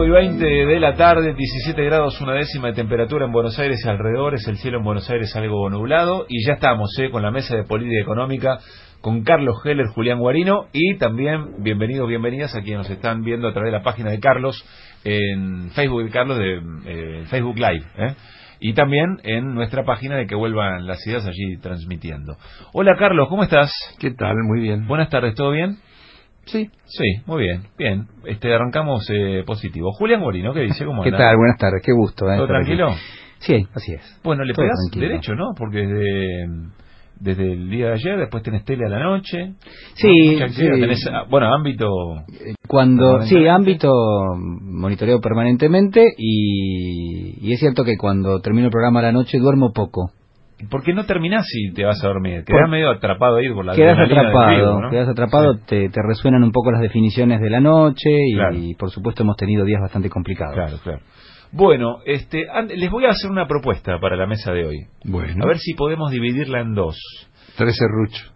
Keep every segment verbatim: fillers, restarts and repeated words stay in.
y veinte de la tarde, diecisiete grados, una décima de temperatura en Buenos Aires y alrededores, el cielo en Buenos Aires algo nublado, y ya estamos eh, con la mesa de política económica, con Carlos Heller, Julián Guarino, y también bienvenidos, bienvenidas a quienes nos están viendo a través de la página de Carlos, en Facebook de Carlos, de eh, Facebook Live, ¿eh? Y también en nuestra página de Que Vuelvan las Ideas, allí transmitiendo. Hola Carlos, ¿cómo estás? ¿Qué tal? Muy bien. Buenas tardes, ¿todo bien? Sí. Sí, muy bien, bien. Este, arrancamos eh, positivo. Julián Guarino, ¿qué dice? ¿Cómo anda? ¿Qué tal? Buenas tardes, qué gusto. ¿eh? ¿Todo tranquilo? Aquí. Sí, así es. Bueno, le Todo pegás tranquilo. derecho, ¿no? Porque desde, desde el día de ayer, después tenés tele a la noche. Sí, ¿no? sí. Tenés, bueno, ámbito... Cuando, sí, ámbito monitoreo permanentemente y, y es cierto que cuando termino el programa a la noche duermo poco. ¿Por qué no terminás y te vas a dormir? Quedás por... medio atrapado ahí por la Quedás atrapado, vivo, ¿no? quedás atrapado, sí. te, te resuenan un poco las definiciones de la noche y, claro. y por supuesto hemos tenido días bastante complicados. Claro, claro. Bueno, este, les voy a hacer una propuesta para la mesa de hoy. Bueno. A ver si podemos dividirla en dos. Tres serruchos.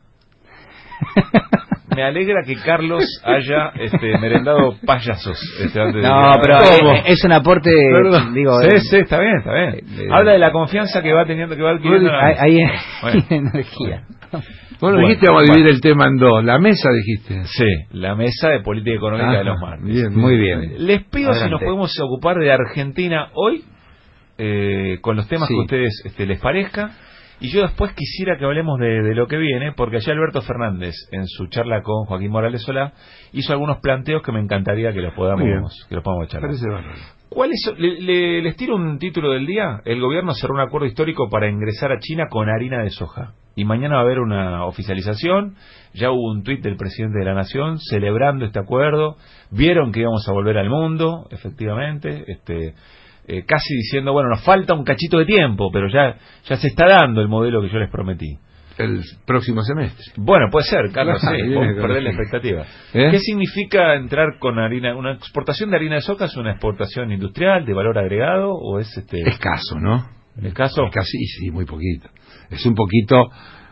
Me alegra que Carlos haya este, merendado payasos. Este, antes no, de... pero es, es un aporte, Perdón. digo... Sí, eh, sí, está bien, está bien. Eh, Habla de la confianza que va teniendo, que va adquiriendo. Ahí hay, hay bueno. energía. Bueno, bueno, dijiste vamos a dividir bueno. el tema en dos. La mesa, dijiste. Sí, la mesa de política económica Ajá, de los martes. Bien, muy bien. Les pido Adelante. si nos podemos ocupar de Argentina hoy, eh, con los temas sí. que a ustedes este, les parezca. Y yo después quisiera que hablemos de, de lo que viene, porque allá Alberto Fernández, en su charla con Joaquín Morales Solá, hizo algunos planteos que me encantaría que los podamos, que los podamos charlar. ¿Cuál es, le, le, les tiro un título del día. El gobierno cerró un acuerdo histórico para ingresar a China con harina de soja. Y mañana va a haber una oficialización. Ya hubo un tuit del presidente de la Nación celebrando este acuerdo. Vieron que íbamos a volver al mundo, efectivamente. Este... Eh, casi diciendo, bueno, nos falta un cachito de tiempo, pero ya ya se está dando el modelo que yo les prometí. El próximo semestre. Bueno, puede ser, Carlos, sí, vos perdés la expectativa. ¿Eh? ¿Qué significa entrar con harina? ¿Una exportación de harina de soja es una exportación industrial de valor agregado o es este escaso, ¿no? ¿Escaso? Casi, sí, muy poquito. Es un poquito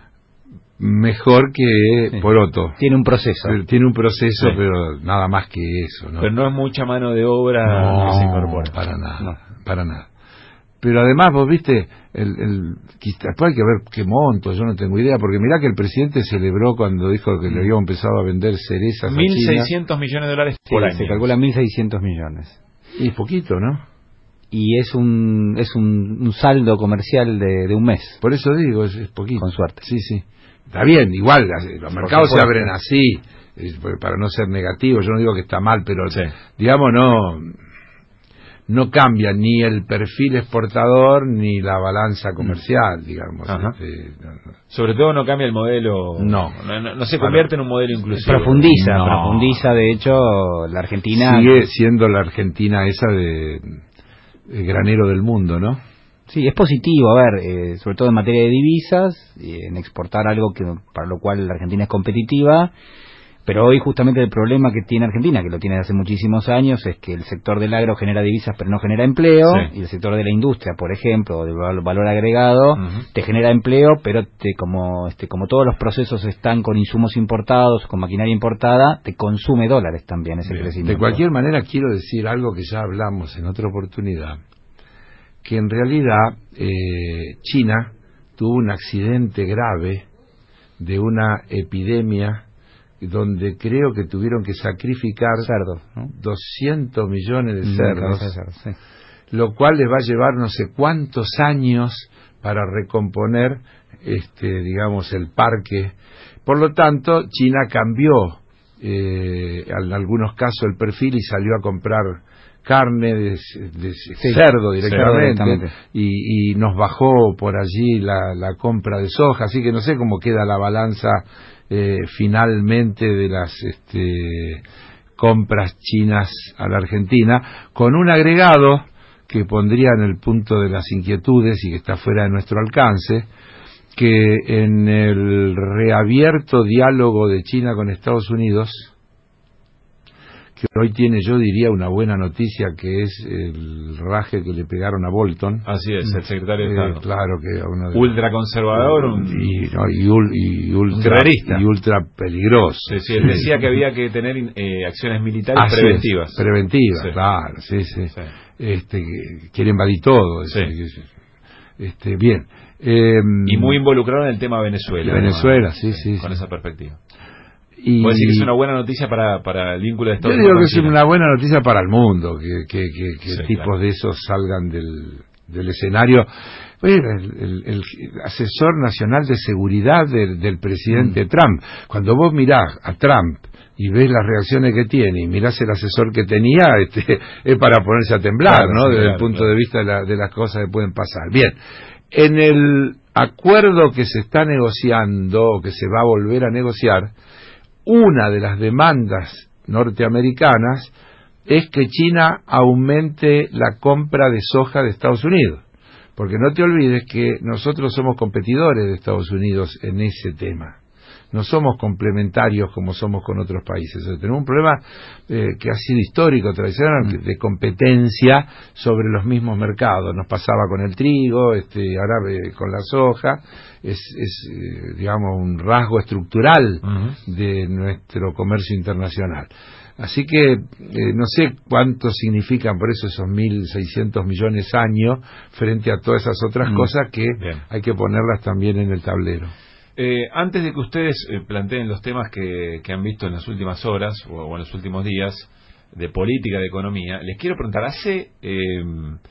mejor que sí. poroto. Tiene un proceso. Pero, tiene un proceso, sí. pero nada más que eso, ¿no? Pero no es mucha mano de obra no, que se incorpora. para nada, no. para nada. Pero además, vos viste, el, el, después hay que ver qué monto, yo no tengo idea, porque mirá que el presidente celebró cuando dijo que le había empezado a vender cerezas mil seiscientos millones de dólares por sí, año. Se calcula mil seiscientos millones. Y es poquito, ¿no? Y es un es un, un saldo comercial de, de un mes. Por eso digo, es, es poquito. Con suerte. Sí, sí. Está bien, igual, los mercados se abren así, para no ser negativo, yo no digo que está mal, pero sí. digamos, no no cambia ni el perfil exportador ni la balanza comercial, digamos. Este, no, no. Sobre todo no cambia el modelo, no, no, no, no se convierte en un modelo inclusivo. Profundiza, no. profundiza, de hecho, la Argentina... Sigue siendo la Argentina esa de, de granero del mundo, ¿no? Sí, es positivo, a ver, eh, sobre todo en materia de divisas, eh, en exportar algo que para lo cual la Argentina es competitiva, pero hoy justamente el problema que tiene Argentina, que lo tiene desde hace muchísimos años, es que el sector del agro genera divisas pero no genera empleo, sí. y el sector de la industria, por ejemplo, del valor agregado, uh-huh. te genera empleo, pero te, como este como todos los procesos están con insumos importados, con maquinaria importada, te consume dólares también ese Bien. crecimiento. De cualquier manera quiero decir algo que ya hablamos en otra oportunidad, que en realidad eh, China tuvo un accidente grave de una epidemia donde creo que tuvieron que sacrificar cerdos, ¿no? doscientos millones de cerdos, de cerdos sí. lo cual les va a llevar no sé cuántos años para recomponer, este, digamos, el parque. Por lo tanto, China cambió eh, en algunos casos el perfil y salió a comprar carne de, de sí, cerdo directamente, directamente. Y, y nos bajó por allí la, la compra de soja, así que no sé cómo queda la balanza eh, finalmente de las este, compras chinas a la Argentina, con un agregado que pondría en el punto de las inquietudes y que está fuera de nuestro alcance, que en el reabierto diálogo de China con Estados Unidos, que hoy tiene, yo diría, una buena noticia, que es el raje que le pegaron a Bolton. Así es, el secretario de Estado. Eh, claro que uno de, ultraconservador, un, y, no, y, ul, y, ultra, y ultra peligroso. Sí, sí, él decía que había que tener eh, acciones militares Así preventivas. Es, preventivas, sí. claro, sí, sí. sí. Este, quiere invadir todo. Sí. Este, este, bien. Eh, y muy involucrado en el tema Venezuela. Venezuela, además, sí, sí, Con sí. esa perspectiva. Y ¿Puede decir que es una buena noticia para, para el vínculo de Estados Unidos? Yo digo que es una buena noticia para el mundo, que, que, que, que sí, tipos claro. de esos salgan del, del escenario. Oye, el, el, el asesor nacional de seguridad del, del presidente mm. Trump, cuando vos mirás a Trump y ves las reacciones que tiene y mirás el asesor que tenía, este, es para ponerse a temblar, claro, ¿no? Sí, Desde claro, el punto claro. de vista de, la, de las cosas que pueden pasar. Bien, en el acuerdo que se está negociando, o que se va a volver a negociar, una de las demandas norteamericanas es que China aumente la compra de soja de Estados Unidos, porque no te olvides que nosotros somos competidores de Estados Unidos en ese tema, no somos complementarios como somos con otros países. O sea, tenemos un problema eh, que ha sido histórico, tradicional, mm. de competencia sobre los mismos mercados. Nos pasaba con el trigo, este, ahora eh, con la soja. Es, es eh, digamos, un rasgo estructural uh-huh. de nuestro comercio internacional. Así que eh, no sé cuánto significan por eso esos mil seiscientos millones años frente a todas esas otras mm. cosas que Bien. Hay que ponerlas también en el tablero. Eh, antes de que ustedes eh, planteen los temas que, que han visto en las últimas horas o, o en los últimos días de política, de economía, les quiero preguntar, hace eh,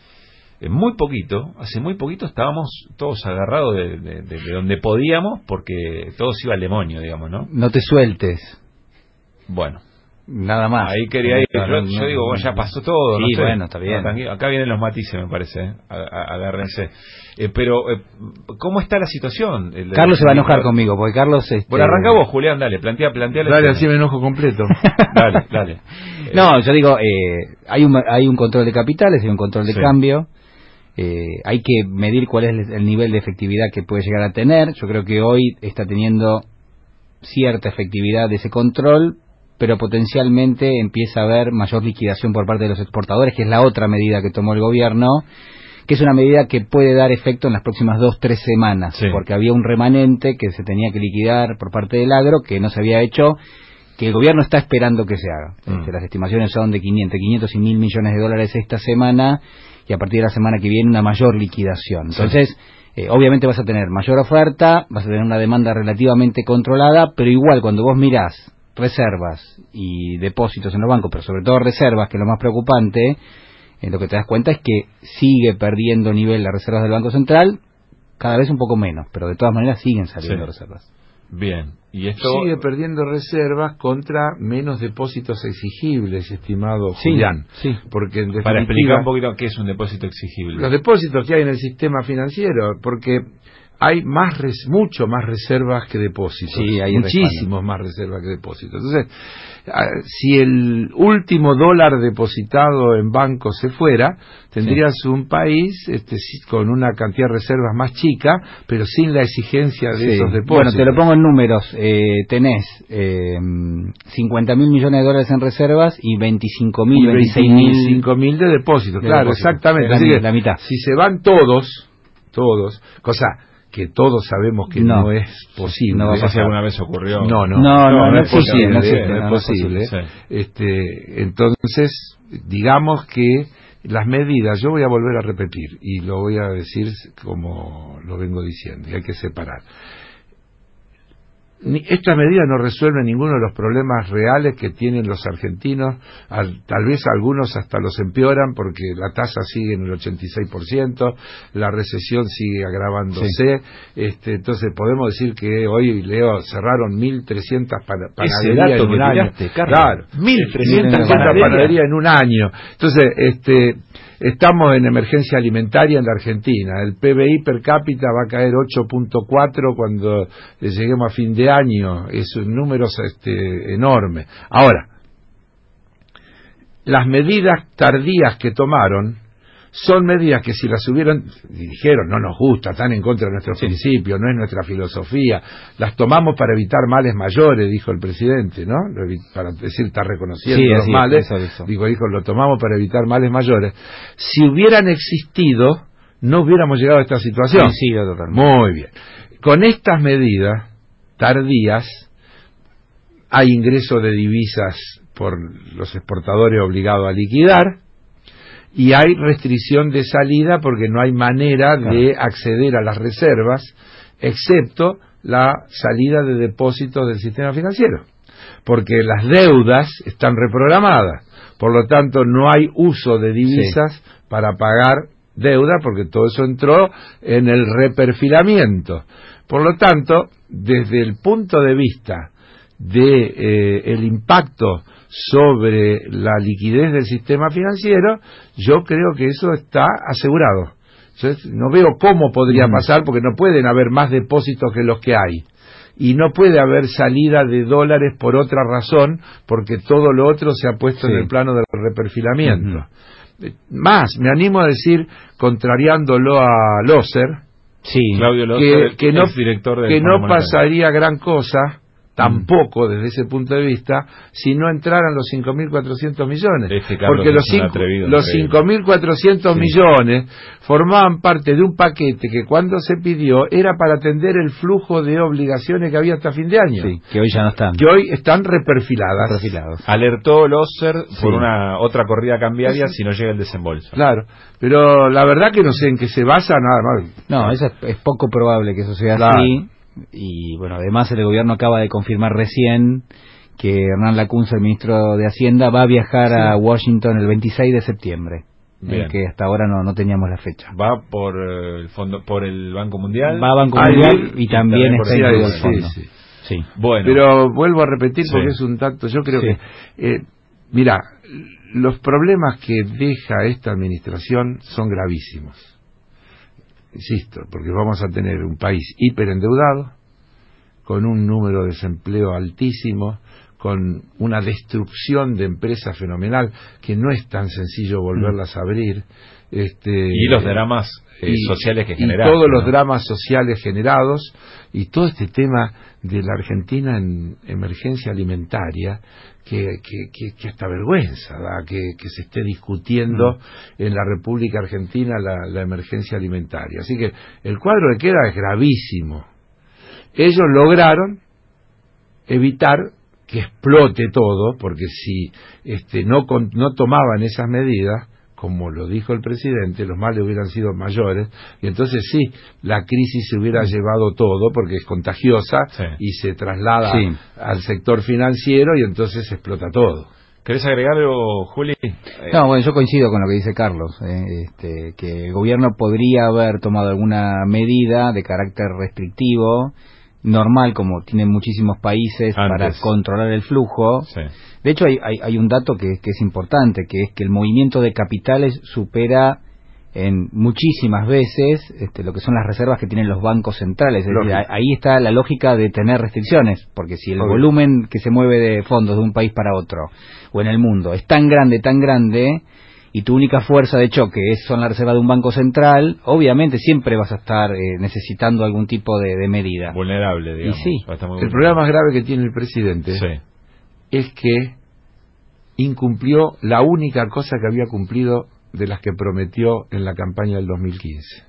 muy poquito, hace muy poquito estábamos todos agarrados de, de, de, de donde podíamos porque todo se iba al demonio, digamos, ¿no? No te sueltes. Bueno. Nada más. Ahí quería ir. Yo, no, yo digo, bueno, ya pasó todo. Sí, no sé. bueno, está bien. No, acá vienen los matices, me parece. ¿eh? Agárrense. Eh, pero, eh, ¿cómo está la situación? El, Carlos el, se va a enojar conmigo, porque Carlos... Este... Bueno, arranca vos, Julián, dale, plantea, plantea Dale, así me enojo completo. Dale, dale. No, yo digo, eh, hay, un, hay un control de capitales, hay un control de sí. cambio. Eh, hay que medir cuál es el nivel de efectividad que puede llegar a tener. Yo creo que hoy está teniendo cierta efectividad de ese control, pero potencialmente empieza a haber mayor liquidación por parte de los exportadores, que es la otra medida que tomó el gobierno, que es una medida que puede dar efecto en las próximas dos, tres semanas, sí. porque había un remanente que se tenía que liquidar por parte del agro, que no se había hecho, que el gobierno está esperando que se haga. Mm. Este, las estimaciones son de quinientos, quinientos y mil millones de dólares esta semana, y a partir de la semana que viene una mayor liquidación. Entonces, sí. eh, obviamente vas a tener mayor oferta, vas a tener una demanda relativamente controlada, pero igual cuando vos mirás reservas y depósitos en los bancos, pero sobre todo reservas, que es lo más preocupante, eh, lo que te das cuenta es que sigue perdiendo nivel las reservas del Banco Central, cada vez un poco menos, pero de todas maneras siguen saliendo sí. reservas. Bien, y esto sigue perdiendo reservas contra menos depósitos exigibles, estimado sí, Julián. Sí. Porque en definitiva, para explicar un poquito qué es un depósito exigible. Los depósitos que hay en el sistema financiero, porque hay más res, mucho más reservas que depósitos, sí, hay muchísimos más reservas que depósitos. Entonces, si el último dólar depositado en bancos se fuera, tendrías sí. un país este, con una cantidad de reservas más chica, pero sin la exigencia de sí. esos depósitos. Bueno, te lo pongo en números. Eh, tenés eh, cincuenta mil millones de dólares en reservas y veinticinco mil, veinticinco mil de depósitos. De claro, depósitos. Exactamente. Así la, que, la mitad. Si se van todos, todos, cosa que todos sabemos que no, no es posible. No sé si alguna vez ocurrió. No, no, no, no, no, no es posible, no, existe, no, no, no es posible. Sí. Este, entonces, digamos que las medidas, yo voy a volver a repetir y lo voy a decir como lo vengo diciendo, y hay que separar. Estas medidas no resuelven ninguno de los problemas reales que tienen los argentinos, al, tal vez algunos hasta los empeoran porque la tasa sigue en el ochenta y seis por ciento, la recesión sigue agravándose, sí. este, entonces podemos decir que hoy, Leo, cerraron mil trescientas panaderías en un año. Claro, mil trescientas panaderías en un año. Entonces, este... estamos en emergencia alimentaria en la Argentina. El P B I per cápita va a caer ocho punto cuatro cuando lleguemos a fin de año. Es un número este, enorme. Ahora, las medidas tardías que tomaron son medidas que si las hubieran, dijeron, no nos gusta, están en contra de nuestros sí. principios, no es nuestra filosofía, las tomamos para evitar males mayores, dijo el presidente, ¿no? Para decir, está reconociendo sí, los así, males, eso, eso. Dijo, dijo, lo tomamos para evitar males mayores. Si hubieran existido, no hubiéramos llegado a esta situación. Sí, sí, totalmente. Muy bien. Con estas medidas tardías, hay ingreso de divisas por los exportadores obligados a liquidar, y hay restricción de salida porque no hay manera claro. de acceder a las reservas, excepto la salida de depósitos del sistema financiero, porque las deudas están reprogramadas, por lo tanto no hay uso de divisas sí. para pagar deuda, porque todo eso entró en el reperfilamiento. Por lo tanto, desde el punto de vista de eh, el impacto sobre la liquidez del sistema financiero, yo creo que eso está asegurado. Entonces, no veo cómo podría mm. pasar, porque no pueden haber más depósitos que los que hay, y no puede haber salida de dólares por otra razón, porque todo lo otro se ha puesto sí. en el plano del reperfilamiento. Mm-hmm. Más, me animo a decir, contrariándolo a Loser, sí, Claudio Loser, que, que no, director que no pasaría gran cosa, tampoco desde ese punto de vista, si no entraran los cinco mil cuatrocientos millones, este porque los, cinco, atrevido, los cinco mil cuatrocientos sí. millones formaban parte de un paquete que cuando se pidió era para atender el flujo de obligaciones que había hasta fin de año, sí, que hoy ya no están, que hoy están reperfiladas. reperfilados. Alertó Loser sí. por una otra corrida cambiaria sí. si no llega el desembolso. Claro, pero la verdad que no sé en qué se basa, nada más. No, eso es, es poco probable que eso sea claro. así. Y bueno, además el gobierno acaba de confirmar recién que Hernán Lacunza, el ministro de Hacienda, va a viajar sí. a Washington el veintiséis de septiembre, eh, que hasta ahora no, no teníamos la fecha. Va por el fondo, por el Banco Mundial. Va a Banco ah, Mundial y, y también está incluido el fondo. Sí, sí. Sí. Bueno. Pero vuelvo a repetir porque sí. es un tanto, yo creo sí. que, eh, mira, los problemas que deja esta administración son gravísimos. Insisto, porque vamos a tener un país hiperendeudado, con un número de desempleo altísimo, con una destrucción de empresas fenomenal, que no es tan sencillo volverlas a abrir. Este, y los dramas eh, y, sociales que generan. Y todos ¿no? los dramas sociales generados, y todo este tema de la Argentina en emergencia alimentaria, que, que, que, que hasta vergüenza da que, que se esté discutiendo mm. en la República Argentina la, la emergencia alimentaria. Así que el cuadro que queda es gravísimo. Ellos lograron evitar que explote todo, porque si este, no, no tomaban esas medidas, como lo dijo el presidente, los males hubieran sido mayores, y entonces sí, la crisis se hubiera llevado todo, porque es contagiosa, sí. y se traslada sí. al sector financiero, y entonces explota todo. ¿Querés agregar algo, Juli? No, bueno, yo coincido con lo que dice Carlos, eh, este, que el gobierno podría haber tomado alguna medida de carácter restrictivo, normal, como tienen muchísimos países, Antes. para controlar el flujo. Sí. De hecho, hay, hay, hay un dato que, que es importante, que es que el movimiento de capitales supera en muchísimas veces este, lo que son las reservas que tienen los bancos centrales. Es decir, ahí está la lógica de tener restricciones, porque si el Obvio. volumen que se mueve de fondos de un país para otro, o en el mundo, es tan grande, tan grande, y tu única fuerza de choque es, son la reserva de un banco central, obviamente siempre vas a estar eh, necesitando algún tipo de, de medida. Vulnerable, digamos. Y sí. El problema más grave que tiene el presidente sí. es que incumplió la única cosa que había cumplido de las que prometió en la campaña del dos mil quince.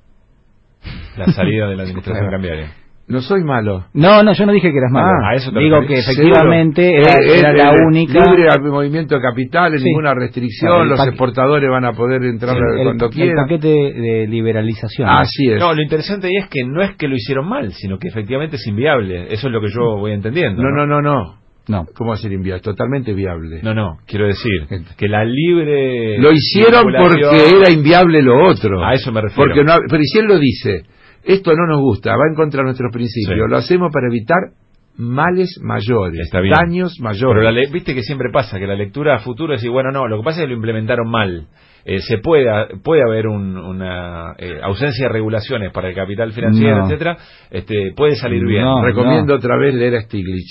La salida de la administración cambiaria. No soy malo. No, no, yo no dije que eras malo. Ah, eso te Digo que efectivamente era, eh, era eh, la eh, única. Libre al movimiento de capitales, sí. ninguna restricción, claro, los exportadores van a poder entrar sí, cuando el, quieran. El paquete de liberalización. Así es. No, lo interesante ahí es que no es que lo hicieron mal, sino que efectivamente es inviable. Eso es lo que yo voy entendiendo. No, no, no, no. no. No. ¿Cómo hacer inviable? Totalmente viable. No, no, quiero decir que la libre... Lo hicieron porque era inviable lo otro. A eso me refiero. Porque no, pero si él lo dice, esto no nos gusta, va en contra de nuestros principios, sí. lo hacemos para evitar males mayores, daños mayores. Pero la le viste que siempre pasa, que la lectura a futuro es decir, bueno, no, lo que pasa es que lo implementaron mal. Eh, se puede puede haber un, una eh, ausencia de regulaciones para el capital financiero, no. etcétera. Este, puede salir bien. No, Recomiendo no. otra vez leer a Stiglitz.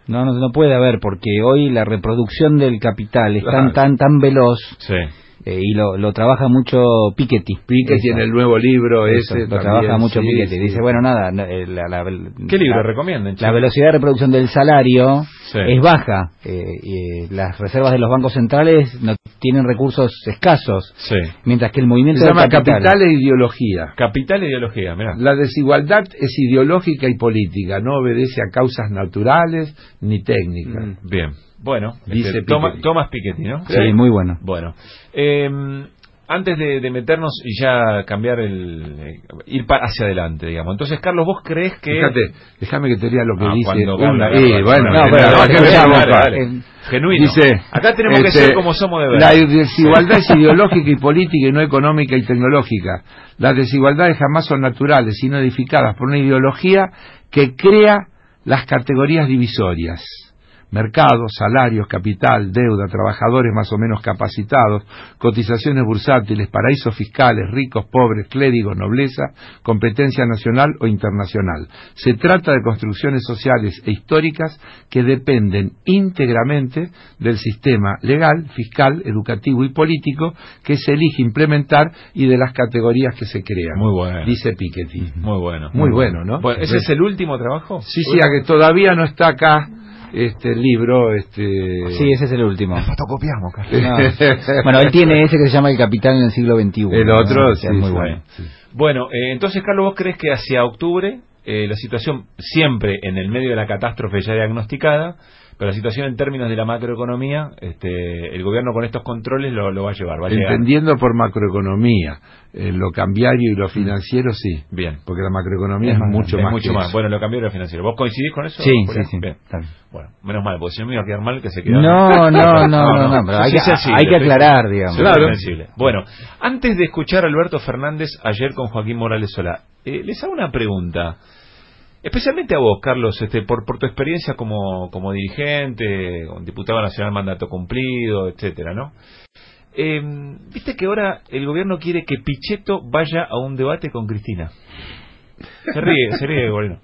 No, no, no puede haber, porque hoy la reproducción del capital es Claro. tan, tan, tan veloz. Sí. Eh, y lo, lo trabaja mucho Piketty. Piketty en el nuevo libro Eso, ese lo también, trabaja mucho sí, Piketty. sí. Dice, bueno, nada, la, la, la, ¿Qué libro la, recomiendan? La velocidad de reproducción del salario Sí. es baja. Eh, y, eh, las reservas de los bancos centrales no tienen recursos escasos. Sí. Mientras que el movimiento Se del llama capital, capital e ideología. Capital e ideología, mirá. La desigualdad es ideológica y política, no obedece a causas naturales ni técnicas. Mm, bien. Bueno, Dice este, Piketty. Toma, Thomas Piketty, ¿no? sí, muy bueno. Bueno. Eh, antes de, de meternos y ya cambiar el... Eh, ir pa hacia adelante, digamos. Entonces, Carlos, ¿vos crees que...? Fíjate, déjame que te lea lo que Ah, dice. cuando un- habla, eh, habla, bueno, habla. No, que pero nada, dale, que dale, veamos, dale, pa. dale. Eh, Genuino. Dice, Acá tenemos que este, ser como somos de ver. La desigualdad es ideológica y política y no económica y tecnológica. Las desigualdades jamás son naturales, sino edificadas por una ideología que crea las categorías divisorias. Mercados, salarios, capital, deuda, trabajadores más o menos capacitados, cotizaciones bursátiles, paraísos fiscales, ricos, pobres, clérigos, nobleza, competencia nacional o internacional. Se trata de construcciones sociales e históricas que dependen íntegramente del sistema legal, fiscal, educativo y político que se elige implementar y de las categorías que se crean. Muy bueno. Dice Piketty. Muy bueno. Muy bueno, ¿no? Bueno, ¿ese es el último trabajo? Sí, sí, a que todavía no está acá este libro, este... Sí, ese es el último. Fotocopiamos, No. Bueno, él tiene ese que se llama El Capital en el siglo veintiuno. El otro, ¿no? sí, es muy sí, bueno. sí. Bueno, eh, entonces, Carlos, ¿vos crees que hacia octubre eh, la situación, siempre en el medio de la catástrofe ya diagnosticada, pero la situación en términos de la macroeconomía, este, el gobierno con estos controles lo, lo va a llevar? Va a llegar. Entendiendo por macroeconomía, eh, lo cambiario y lo financiero, sí. Bien. Porque la macroeconomía es, Es más mucho es más. mucho que más. eso. Bueno, lo cambiario y lo financiero. ¿Vos coincidís con eso? Sí, Julián? sí, sí. Bien. Está bien. Bueno, menos mal, porque si no me iba a quedar mal que se quedara. No, no, no, no, no, pero Yo hay soy que, sensible, hay que estoy- aclarar, digamos. soy Claro. sensible. Bueno, antes de escuchar a Alberto Fernández ayer con Joaquín Morales Solá, eh, les hago una pregunta. Especialmente a vos, Carlos, este, por, por tu experiencia como, como dirigente, un diputado nacional mandato cumplido, etcétera, ¿no? Eh, Viste que ahora el gobierno quiere que Pichetto vaya a un debate con Cristina. Se ríe, se ríe, gobierno.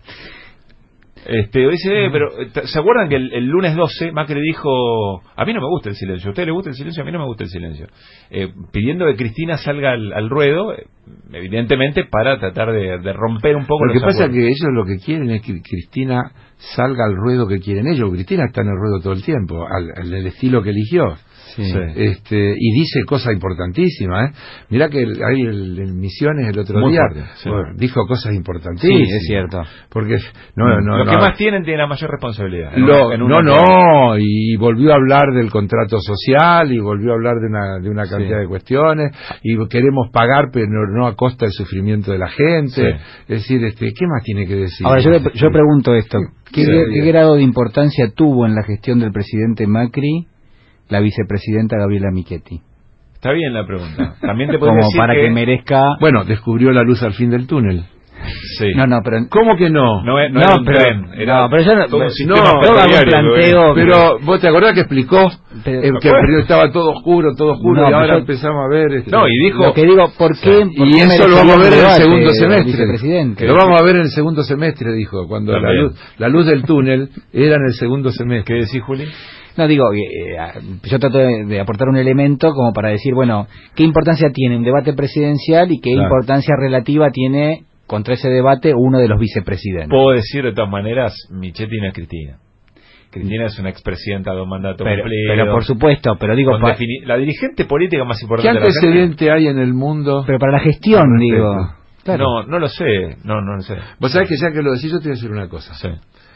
Este, dice, eh, pero ¿se acuerdan que el, el lunes doce Macri dijo, a mí no me gusta el silencio, a usted le gusta el silencio, a mí no me gusta el silencio, eh, pidiendo que Cristina salga al, al ruedo, eh, evidentemente para tratar de, de romper un poco Lo los que pasa es acuerdos. que ellos lo que quieren es que Cristina salga al ruedo que quieren ellos. Cristina está en el ruedo todo el tiempo, al, al el estilo que eligió. Sí. Sí. Este, y dice cosas importantísimas, ¿eh? Mirá que el, ahí el, en Misiones el otro Muy día fuerte, sí. bueno, dijo cosas Sí, importantísimas. es cierto. Porque no, no, Los no, que más tienen tienen la mayor responsabilidad. en Lo- una- en un no, acuerdo. no, y volvió a hablar del contrato social y volvió a hablar de una, de una cantidad Sí. de cuestiones y queremos pagar pero no a costa del sufrimiento de la gente. Sí. Es decir, este, ¿qué más tiene que decir? Ahora, yo, le- yo pregunto esto. ¿Qué, Sí. qué grado de importancia tuvo en la gestión del presidente Macri la vicepresidenta Gabriela Michetti? Está bien la pregunta. También te puedo Como decir para que, que... merezca... Bueno, descubrió la luz al fin del túnel. Sí. No, no, pero... ¿Cómo que no? No, es- no No, era un pero- tren, era no, pero yo no- todo un no, sistema yo hago un ferroviario, planteo- Pero vos te acordás que explicó Pero- eh, que el periodo estaba todo oscuro, todo oscuro No, y ahora pero yo- empezamos a ver... este, No, y dijo... Lo que digo, ¿por qué? por y qué eso lo merecía vamos a un ver en el debate, segundo semestre. vicepresidente? Lo vamos a ver en el segundo semestre, dijo, cuando la También. luz, la luz del túnel era en el segundo ¿Qué semestre. decís, Juli? No, digo, eh, eh, yo trato de, de aportar un elemento como para decir, bueno, ¿qué importancia tiene un debate presidencial y qué Claro. importancia relativa tiene contra ese debate uno de los vicepresidentes? Puedo decir de todas maneras, Michetti no es Cristina. Cristina es una expresidenta de un mandato Pero, cumplido. pero por supuesto, pero digo, con pa- defini- la dirigente política más ¿Qué importante de la Argentina. antecedente hay en el mundo? pero para la gestión, Al digo. respecto. Claro. No, no lo sé. No, no lo sé. Vos sabés que ya que lo decís, yo te voy a decir una cosa. Sí.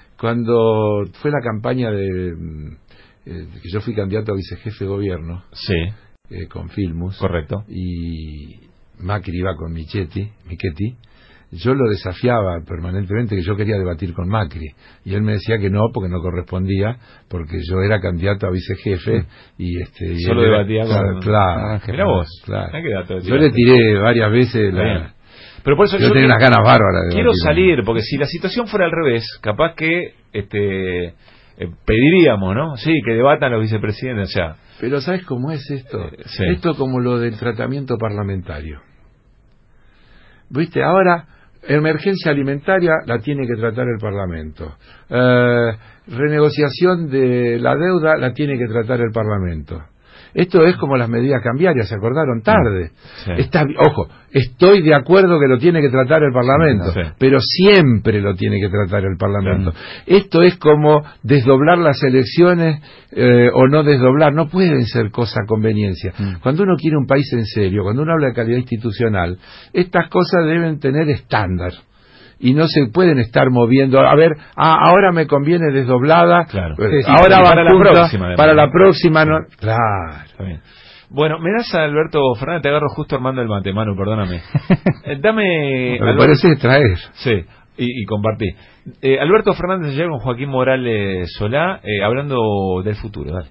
Cuando fue la campaña de mm, eh, que yo fui candidato a vicejefe de gobierno Sí, eh, con Filmus correcto. y Macri iba con Michetti, Michetti, yo lo desafiaba permanentemente que yo quería debatir con Macri y él me decía que no porque no correspondía porque yo era candidato a vicejefe y este y Solo él era- debatía con- claro, claro, Ah, mirá vos. claro. Ah, qué dato Yo le tiraste. tiré varias veces Está bien. la, Pero por eso yo yo tenía quiero- unas ganas bárbaras de quiero debatir con él. salir, porque si la situación fuera al revés, capaz que este eh, pediríamos, ¿no? Sí, que debatan los vicepresidentes, o sea, Pero ¿sabes cómo es esto? Eh, sí. Esto como lo del tratamiento parlamentario. ¿Viste? Ahora emergencia alimentaria la tiene que tratar el Parlamento. Eh, renegociación de la deuda la tiene que tratar el Parlamento. Esto es como las medidas cambiarias, se acordaron tarde. Sí. Está, ojo, estoy de acuerdo que lo tiene que tratar el Parlamento, sí. pero siempre lo tiene que tratar el Parlamento. Sí. Esto es como desdoblar las elecciones eh, o no desdoblar, no pueden ser cosa a conveniencia. Mm. Cuando uno quiere un país en serio, cuando uno habla de calidad institucional, estas cosas deben tener estándar. Y no se pueden estar moviendo, a ver, ah, ahora me conviene desdoblada, claro. eh, sí, ahora va para, junta, la próxima, para la próxima, no, sí. claro. Está bien. Bueno, me das a Alberto Fernández, te agarro justo armando el mate, Manu, perdóname. Eh, dame... Me parece traer. Sí, y, y compartí. Eh, Alberto Fernández ayer con Joaquín Morales Solá, eh, hablando del futuro, dale.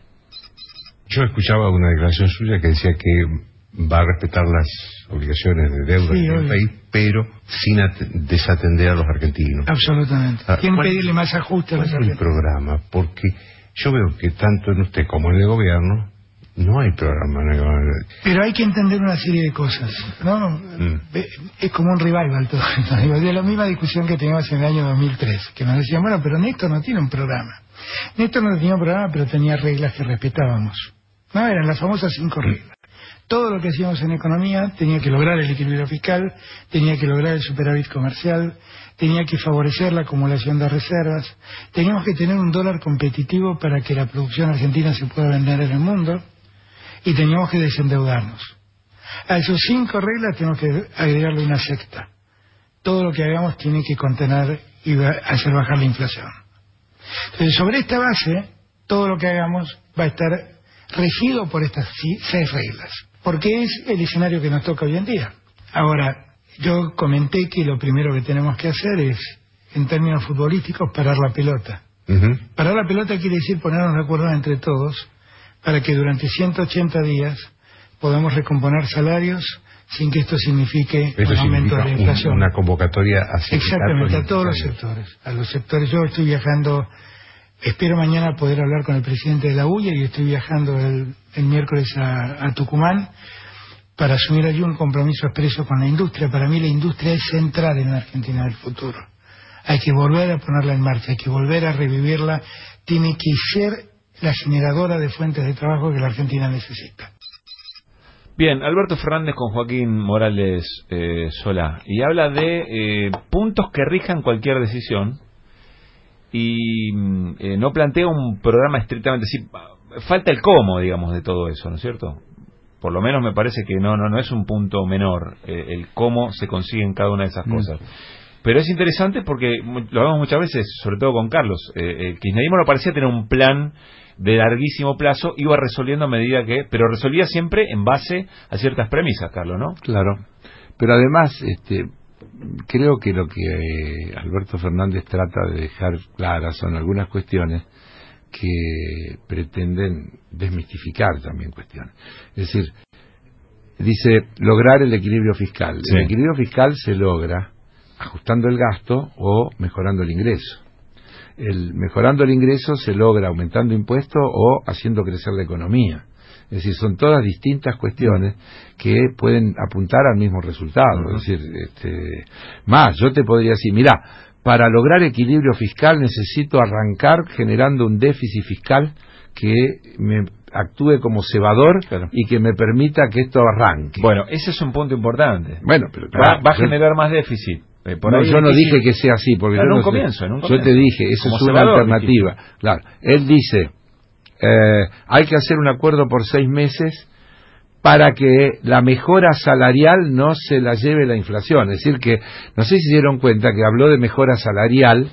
Yo escuchaba una declaración suya que decía que va a respetar las obligaciones de deuda sí, del país, pero sin desatender a los argentinos. Absolutamente. Ah, Quieren pedirle más ajustes a los argentinos. ¿Cuál es el programa? Porque yo veo que tanto en usted como en el gobierno no hay programa. No hay... Pero hay que entender una serie de cosas, ¿no? Mm. Es como un revival todo esto. De la misma discusión que teníamos en el año dos mil tres, que nos decían, bueno, pero Néstor no tiene un programa. Néstor no tenía un programa, pero tenía reglas que respetábamos. No, eran las famosas cinco reglas. Todo lo que hacíamos en economía tenía que lograr el equilibrio fiscal, tenía que lograr el superávit comercial, tenía que favorecer la acumulación de reservas, teníamos que tener un dólar competitivo para que la producción argentina se pueda vender en el mundo y teníamos que desendeudarnos. A esas cinco reglas tenemos que agregarle una sexta. Todo lo que hagamos tiene que contener y hacer bajar la inflación. Entonces, sobre esta base, todo lo que hagamos va a estar regido por estas seis reglas, porque es el escenario que nos toca hoy en día. Ahora, yo comenté que lo primero que tenemos que hacer es, en términos futbolísticos, parar la pelota. Uh-huh. Parar la pelota quiere decir ponernos de acuerdo entre todos para que durante ciento ochenta días podamos recomponer salarios sin que esto signifique Eso un aumento de la inflación. Una convocatoria a Exactamente, a todos los sectores. A los sectores. Yo estoy viajando, espero mañana poder hablar con el presidente de la U I A y estoy viajando el, el miércoles a, a Tucumán para asumir allí un compromiso expreso con la industria. Para mí la industria es central en la Argentina del futuro. Hay que volver a ponerla en marcha, hay que volver a revivirla. Tiene que ser la generadora de fuentes de trabajo que la Argentina necesita. Bien, Alberto Fernández con Joaquín Morales eh, Solá, y habla de eh, puntos que rijan cualquier decisión, y eh, no plantea un programa estrictamente así. Falta el cómo, digamos, de todo eso, ¿no es cierto? Por lo menos me parece que no no no es un punto menor eh, el cómo se consiguen cada una de esas cosas. Mm. Pero es interesante porque lo hablamos muchas veces, sobre todo con Carlos. Eh, el kirchnerismo no parecía tener un plan de larguísimo plazo, iba resolviendo a medida que, pero resolvía siempre en base a ciertas premisas, Carlos, ¿no? Claro. Pero además, este, creo que lo que eh, Alberto Fernández trata de dejar claras son algunas cuestiones que pretenden desmistificar también cuestiones. Es decir, dice lograr el equilibrio fiscal. Sí. El equilibrio fiscal se logra ajustando el gasto o mejorando el ingreso. El mejorando el ingreso se logra aumentando impuestos o haciendo crecer la economía. Es decir, son todas distintas cuestiones que pueden apuntar al mismo resultado. Uh-huh. Es decir, este, más, yo te podría decir, mirá, para lograr equilibrio fiscal necesito arrancar generando un déficit fiscal que me actúe como cebador, claro, y que me permita que esto arranque. Bueno, ese es un punto importante. Bueno, pero claro, va, va a generar yo, más déficit. Eh, por no, ahí yo no dije que sea así, porque claro, yo, en no un comienzo, en un yo comienzo. te dije, eso como es una alternativa. Difícil. Claro, él dice, eh, hay que hacer un acuerdo por seis meses para que la mejora salarial no se la lleve la inflación. Es decir que, no sé si se dieron cuenta que habló de mejora salarial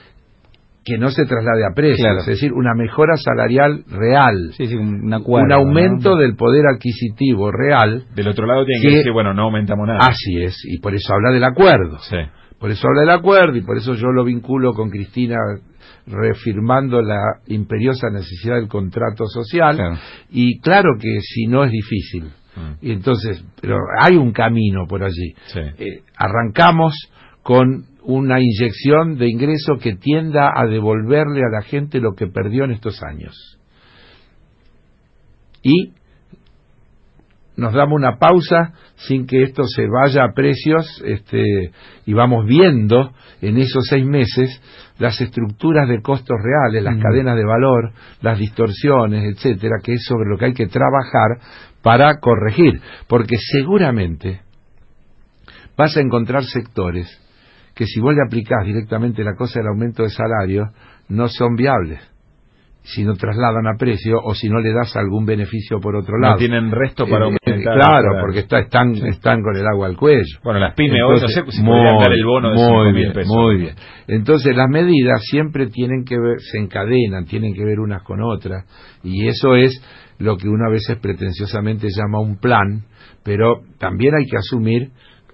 que no se traslade a precios, claro, es decir, una mejora salarial real, sí, sí, un, acuerdo, un aumento, ¿no?, del poder adquisitivo real. Del otro lado tiene que, que decir, bueno, no aumentamos nada. Así es, y por eso habla del acuerdo. Sí. Por eso habla del acuerdo, y por eso yo lo vinculo con Cristina reafirmando la imperiosa necesidad del contrato social, claro, y claro que si no es difícil. Mm. Y entonces, pero hay un camino por allí. Sí. Eh, arrancamos con una inyección de ingreso que tienda a devolverle a la gente lo que perdió en estos años. Y nos damos una pausa sin que esto se vaya a precios, este, y vamos viendo en esos seis meses las estructuras de costos reales, las mm. cadenas de valor, las distorsiones, etcétera, que es sobre lo que hay que trabajar para corregir, porque seguramente vas a encontrar sectores que si vos le aplicás directamente la cosa del aumento de salario, no son viables si no trasladan a precio o si no le das algún beneficio por otro lado. No tienen resto para eh, aumentar. Eh, claro, porque está, están, sí. están con el agua al cuello. Bueno, las pymes hoy no sé si podrían dar el bono de cinco mil pesos. Muy bien. Entonces las medidas siempre tienen que ver, se encadenan, tienen que ver unas con otras, y eso es lo que uno a veces pretenciosamente llama un plan, pero también hay que asumir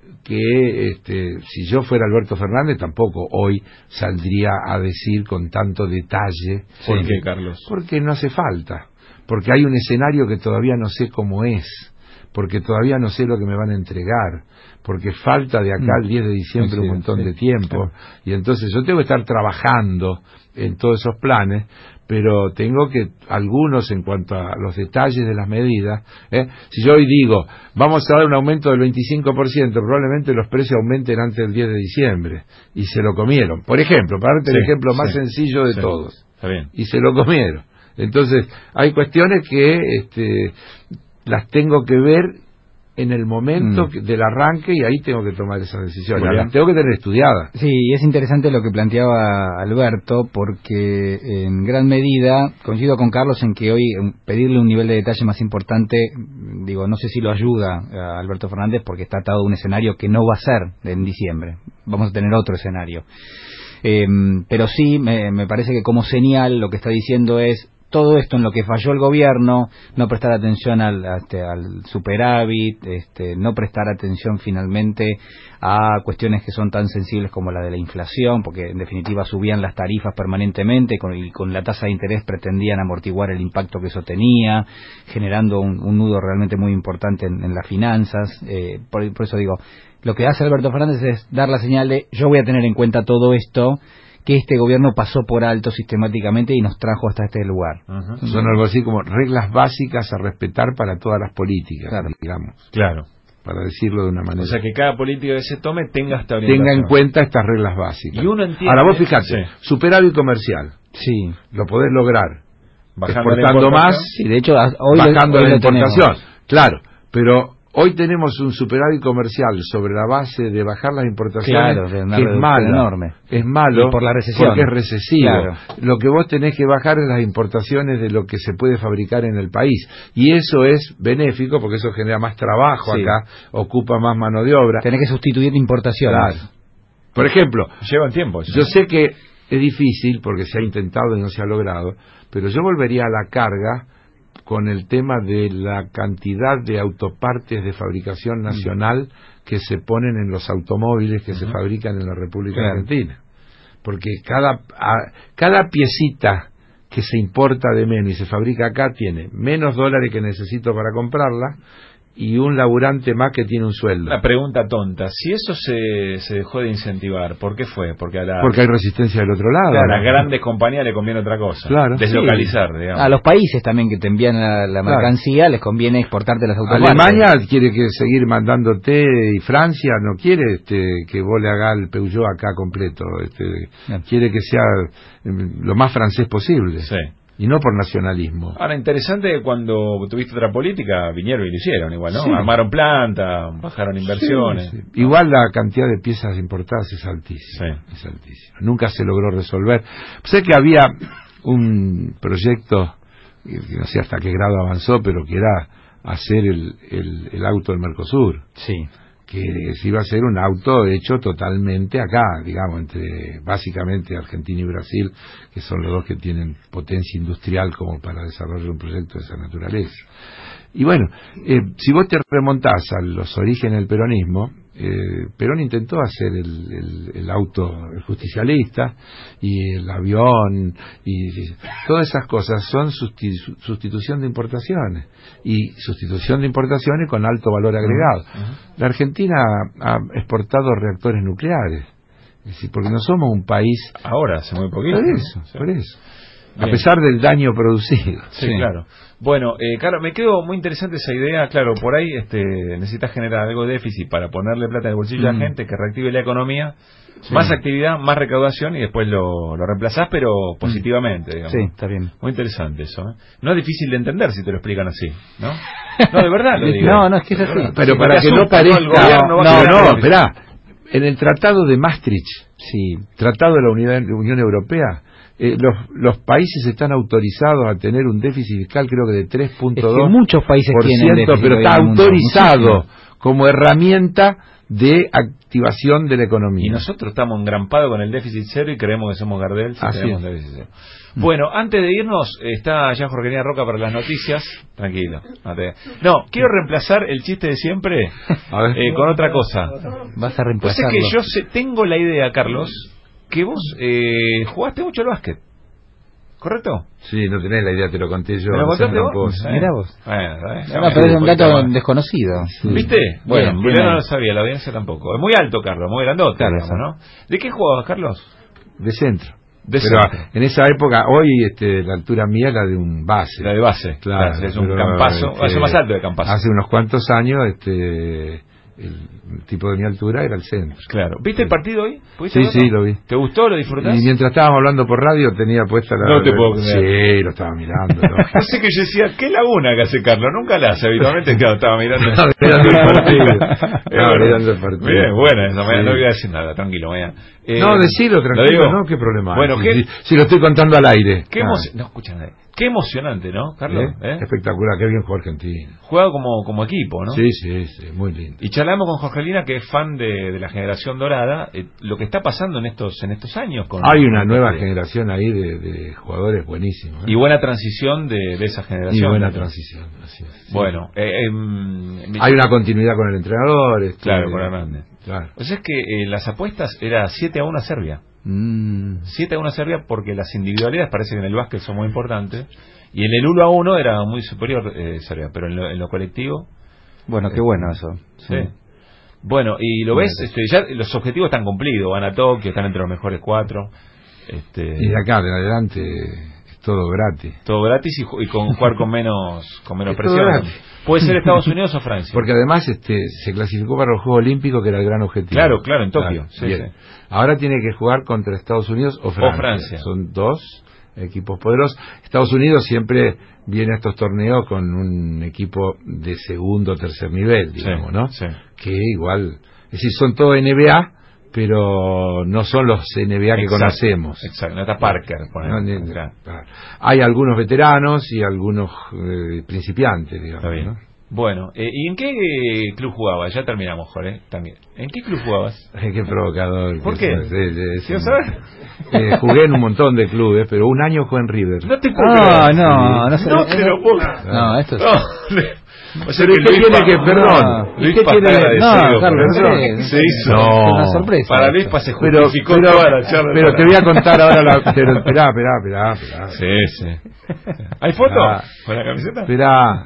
que este, si yo fuera Alberto Fernández tampoco hoy saldría a decir con tanto detalle. ¿Por qué, Carlos? Porque no hace falta, porque hay un escenario que todavía no sé cómo es, porque todavía no sé lo que me van a entregar, porque falta de acá al diez de diciembre un montón sí, de tiempo, claro. Y entonces yo tengo que estar trabajando en todos esos planes, pero tengo que, algunos en cuanto a los detalles de las medidas, ¿eh? Si yo hoy digo, vamos a dar un aumento del veinticinco por ciento, probablemente los precios aumenten antes del diez de diciembre, y se lo comieron. Por ejemplo, para darte sí, el ejemplo más sí, sencillo de sí, todos, está bien. Y se lo comieron. Entonces, hay cuestiones que este, las tengo que ver en el momento mm. del arranque, y ahí tengo que tomar esas decisiones, las tengo que tener estudiadas. Sí, es interesante lo que planteaba Alberto, porque en gran medida coincido con Carlos en que hoy pedirle un nivel de detalle más importante, digo, no sé si lo ayuda a Alberto Fernández, porque está atado a un escenario que no va a ser en diciembre, vamos a tener otro escenario. Eh, pero sí, me, me parece que como señal lo que está diciendo es, todo esto en lo que falló el gobierno, no prestar atención al, este, al superávit, este, no prestar atención finalmente a cuestiones que son tan sensibles como la de la inflación, porque en definitiva subían las tarifas permanentemente con, y con la tasa de interés pretendían amortiguar el impacto que eso tenía, generando un, un nudo realmente muy importante en, en las finanzas. Eh, por, por eso digo, lo que hace Alberto Fernández es dar la señal de yo voy a tener en cuenta todo esto que este gobierno pasó por alto sistemáticamente y nos trajo hasta este lugar. Uh-huh. Son algo así como reglas básicas a respetar para todas las políticas, claro. digamos. Claro. Para decirlo de una manera. O sea, que cada política que se tome tenga esta orientación. Tenga en cuenta estas reglas básicas. Y uno entiende... Ahora vos fijate, sí. superávit comercial. Sí. Lo podés lograr. Bajando exportando más. Sí, de hecho, hoy bajando hoy la importación. Tenemos. Claro, pero... Hoy tenemos un superávit comercial sobre la base de bajar las importaciones, claro, de una que es malo, enorme. es malo y por la recesión. Porque es recesivo. Claro. Lo que vos tenés que bajar es las importaciones de lo que se puede fabricar en el país, y eso es benéfico porque eso genera más trabajo sí. acá, ocupa más mano de obra. Tenés que sustituir importaciones. Claro. Por ejemplo, llevan tiempo. Yo sé que es difícil porque se ha intentado y no se ha logrado, pero yo volvería a la carga con el tema de la cantidad de autopartes de fabricación nacional que se ponen en los automóviles que uh-huh. se fabrican en la República claro. Argentina. Porque cada, a, cada piecita que se importa de menos y se fabrica acá tiene menos dólares que necesito para comprarla y un laburante más que tiene un sueldo. La pregunta tonta, si eso se, se dejó de incentivar, ¿por qué fue? Porque a la, porque hay resistencia del otro lado. Claro, a las grandes compañías le conviene otra cosa. Claro. Deslocalizar, sí. digamos. A los países también que te envían la, la mercancía claro. les conviene exportarte las autopartes. Alemania quiere que seguir mandándote y Francia no quiere este, que vos le hagas el Peugeot acá completo. Este, no. Quiere que sea lo más francés posible. Sí. Y no por nacionalismo. Ahora, interesante que cuando tuviste otra política, vinieron y lo hicieron igual, ¿no? Sí. Armaron planta, bajaron inversiones. Sí, sí. Igual la cantidad de piezas importadas es altísima. Sí. Es altísima. Nunca se logró resolver. Sé que había un proyecto, que no sé hasta qué grado avanzó, pero que era hacer el, el, el auto del Mercosur. Sí. Que se iba a ser un auto hecho totalmente acá, digamos, entre básicamente Argentina y Brasil, que son los dos que tienen potencia industrial como para desarrollar un proyecto de esa naturaleza. Y bueno, eh, si vos te remontás a los orígenes del peronismo, eh, Perón intentó hacer el, el, el auto el justicialista y el avión y, y todas esas cosas son sustitu- sustitución de importaciones y sustitución de importaciones con alto valor agregado. Uh-huh. La Argentina ha exportado reactores nucleares, es decir, porque no somos un país ahora hace muy poquito. Por eso, sí. por eso. a pesar del daño producido. Sí, sí. Claro. Bueno, eh, Carlos, me quedó muy interesante esa idea. Claro, por ahí este, necesitas generar algo de déficit para ponerle plata en el bolsillo mm. a la gente, que reactive la economía, sí. más actividad, más recaudación y después lo, lo reemplazás, pero positivamente, digamos. Sí, está bien. Muy interesante eso. ¿eh? No es difícil de entender si te lo explican así, ¿no? No, de verdad lo digo. No, no, es que es así. Pero sí, para que no parezca... El gobierno no, no, no, esperá. En el Tratado de Maastricht, sí, Tratado de la Unidad, Unión Europea, eh, los, los países están autorizados a tener un déficit fiscal, creo que de tres punto dos por ciento, muchos países tienen déficit, pero está autorizado como herramienta de activación de la economía. Y nosotros estamos engrampados con el déficit cero y creemos que somos Gardel si Así tenemos es. déficit cero. Bueno, antes de irnos, está ya Jorgelina Roca para las noticias. Tranquilo. No, quiero reemplazar el chiste de siempre eh, con otra cosa. Vas a reemplazarlo. Pues es que yo sé, tengo la idea, Carlos, que vos eh, jugaste mucho al básquet. ¿Correcto? Sí, no tenés la idea, te lo conté yo. ¿Me lo contaste vos? vos? Mirá vos. Bueno, ¿sabes? No, pero es un dato desconocido. Sí. ¿Viste? Bueno, bien, yo no lo sabía, la audiencia tampoco. Es muy alto, Carlos, muy grandote, claro, digamos, ¿no? ¿De qué jugabas, Carlos? De centro. De pero centro. En esa época, hoy este, la altura mía era de un base. La de base, claro. claro es un campazo, este, es más alto de campazo. Hace unos cuantos años, este... el tipo de mi altura era el centro. Claro. ¿Viste el partido hoy? Sí, verlo? Sí, lo vi. ¿Te gustó? ¿Lo disfrutaste? Y mientras estábamos hablando por radio tenía puesta la... No te puedo creer. Sí, lo estaba mirando. No sé que yo decía, ¿qué laguna que hace Carlos? Nunca la hace, habitualmente claro, estaba mirando. Estaba mirando el partido. Estaba mirando el partido. Bien, bueno, no, sí. no voy a decir nada, tranquilo, mañana. Eh, no, decilo, tranquilo, ¿no? ¿Qué problema? Bueno, si, ¿qué? Si, si lo estoy contando al aire. ¿Qué ah. emoción? No, escucha nada. Qué emocionante, ¿no, Carlos? ¿Eh? ¿Eh? Espectacular, qué bien juega Argentina. Juega como, como equipo, ¿no? Sí, sí, sí, muy lindo. Y charlamos con Jorgelina, que es fan de, de la generación dorada, eh, lo que está pasando en estos en estos años. Con, Hay una con nueva de, generación ahí de, de jugadores buenísimos. ¿eh? Y buena transición de, de esa generación. Y buena ¿no? transición, así es. Sí. Bueno, eh, eh, hay una continuidad con el entrenador. Este, claro, con Hernández. Claro. O sea, es que eh, las apuestas era siete a uno a Serbia. Mm. siete a uno a Serbia porque las individualidades parece que en el básquet son muy importantes. Y en el uno a uno era muy superior eh, Serbia, pero en lo, en lo colectivo... Bueno, qué bueno eso. Sí. sí. Bueno, y lo ves, este, ya los objetivos están cumplidos, van a Tokio, están entre los mejores cuatro. Este, y de acá en adelante es todo gratis. Todo gratis y, y con jugar con menos con menos presión. Puede ser Estados Unidos o Francia. Porque además este se clasificó para los Juegos Olímpicos, que era el gran objetivo. Claro, claro, en Tokio. Claro. Sí, Bien. sí. Ahora tiene que jugar contra Estados Unidos o Francia. O Francia. Son dos equipos poderosos. Estados Unidos siempre viene a estos torneos con un equipo de segundo o tercer nivel, digamos, sí, ¿no? Sí. Que igual, es decir, son todo N B A, pero no son los N B A que exacto, conocemos. Exacto, no está Parker. No, ni, claro. Hay algunos veteranos y algunos eh, principiantes, digamos. Está bien. ¿no? Bueno, eh, ¿y en qué club jugabas? Ya terminamos, Jorge, también. ¿En qué club jugabas? Qué provocador. ¿Por qué? ¿Quiero saber? Eh, jugué en un montón de clubes, pero un año jugué en River. No te puedo ah, creer. No, no, sí. no, no te lo puedo creer. No, esto es... No. O sea, ¿qué tiene que, perdón, Luis ¿qué tiene que, no, Carlos, perdón, se hizo no, una sorpresa. Para Luis se pero, justificó pero, toda la charla. Pero te voy a contar ahora la, pero esperá, esperá, esperá, esperá. Sí, sí. ¿Hay foto ah, con la camiseta? Esperá.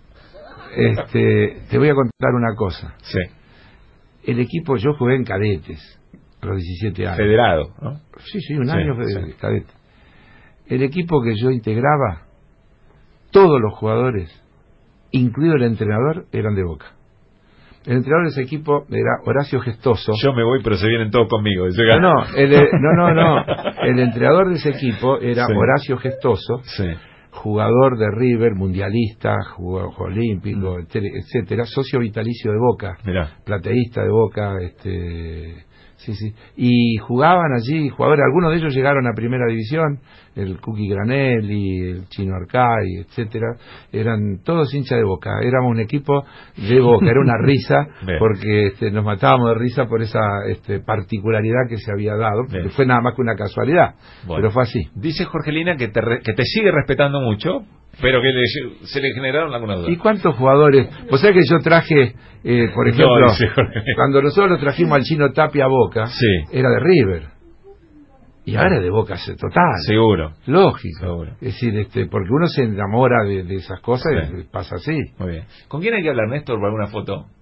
Este, te voy a contar una cosa. Sí. El equipo, yo jugué en cadetes a los diecisiete años. Federado, ¿no? Sí, sí, un año sí, de sí. cadete. El equipo que yo integraba, todos los jugadores, incluido el entrenador, eran de Boca. El entrenador de ese equipo era Horacio Gestoso. Yo me voy, pero se vienen todos conmigo. No, no, el, no, no, no. El entrenador de ese equipo era sí. Horacio Gestoso. Sí. Jugador de River, mundialista, jugador olímpico, mm. etcétera, socio vitalicio de Boca, Mirá. plateísta de Boca, este, sí, sí, y jugaban allí jugadores, algunos de ellos llegaron a primera división, el Cookie Granelli, el Chino Arcay, etcétera, eran todos hinchas de Boca, éramos un equipo de Boca, era una risa, porque este, nos matábamos de risa por esa este, particularidad que se había dado, porque fue nada más que una casualidad, bueno, pero fue así. Dice Jorgelina que te, re, que te sigue respetando mucho, pero que le, se le generaron algunas dudas. ¿Y cuántos jugadores? Vos sabés que yo traje, eh, por ejemplo, no, cuando nosotros trajimos al Chino Tapia a Boca, sí. era de River. Y ahora es de Boca total. Seguro. Lógico. Seguro. Es decir, este, porque uno se enamora de, de esas cosas sí. y pasa así. Muy bien. ¿Con quién hay que hablar, Néstor, por alguna foto?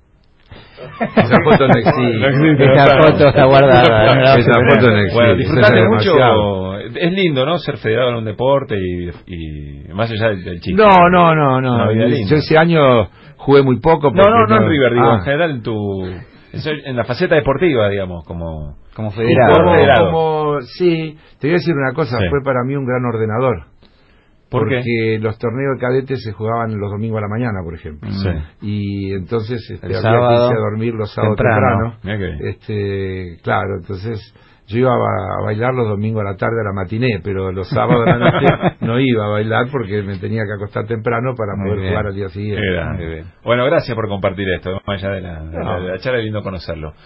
Esa foto no existe. No existe, Esa no, foto está guardada. No la Esa vas a foto no tener. existe. Bueno, Eso disfrutaste es mucho. demasiado. Es lindo, ¿no? Ser federado en un deporte y, y más allá del, del chiste. No, no, no, no. Una vida linda. Yo ese año jugué muy poco. No, porque no, no en River, digo, Ah. en general en tu... eso en la faceta deportiva, digamos, como... Como Como, federado. federado. como- sí, te voy a decir una cosa, Sí. fue para mí un gran ordenador. ¿Por qué? Porque los torneos de cadetes se jugaban los domingos a la mañana, por ejemplo. Sí. Y entonces este, El había sábado, que irse a dormir los sábados temprano. temprano. Mirá qué bien. Este, claro, entonces yo iba a, a bailar los domingos a la tarde a la matiné, pero los sábados a la noche no iba a bailar porque me tenía que acostar temprano para Muy poder bien. jugar al día siguiente. Qué grande. Muy bien. Bueno, gracias por compartir esto. Más allá de la, de la, No. de la charla, es lindo conocerlo.